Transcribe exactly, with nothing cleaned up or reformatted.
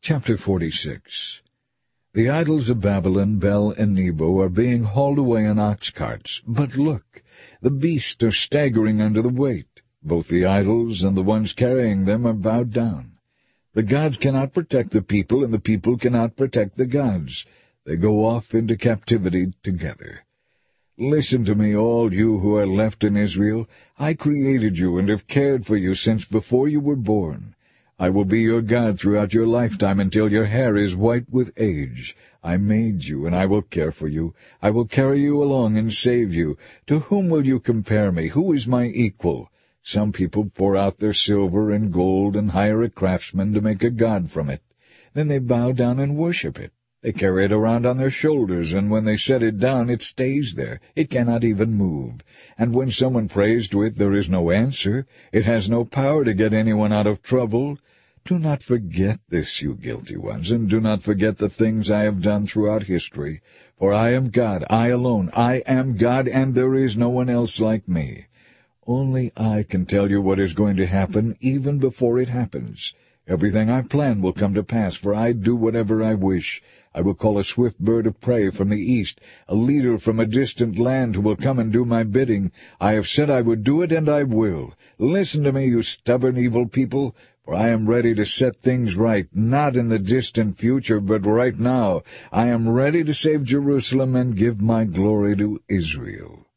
Chapter forty-six. The idols of Babylon, Bel and Nebo, are being hauled away in ox carts. But look, the beasts are staggering under the weight. Both the idols and the ones carrying them are bowed down. The gods cannot protect the people, and the people cannot protect the gods. They go off into captivity together. Listen to me, all you who are left in Israel. I created you and have cared for you since before you were born. I will be your God throughout your lifetime until your hair is white with age. I made you, and I will care for you. I will carry you along and save you. To whom will you compare me? Who is my equal? Some people pour out their silver and gold and hire a craftsman to make a god from it. Then they bow down and worship it. They carry it around on their shoulders, and when they set it down, it stays there. It cannot even move. And when someone prays to it, there is no answer. It has no power to get anyone out of trouble. Do not forget this, you guilty ones, and do not forget the things I have done throughout history. For I am God, I alone. I am God, and there is no one else like me. Only I can tell you what is going to happen even before it happens. Everything I plan will come to pass, for I do whatever I wish. I will call a swift bird of prey from the east, a leader from a distant land who will come and do my bidding. I have said I would do it, and I will. Listen to me, you stubborn, evil people, for I am ready to set things right, not in the distant future, but right now. I am ready to save Jerusalem and give my glory to Israel.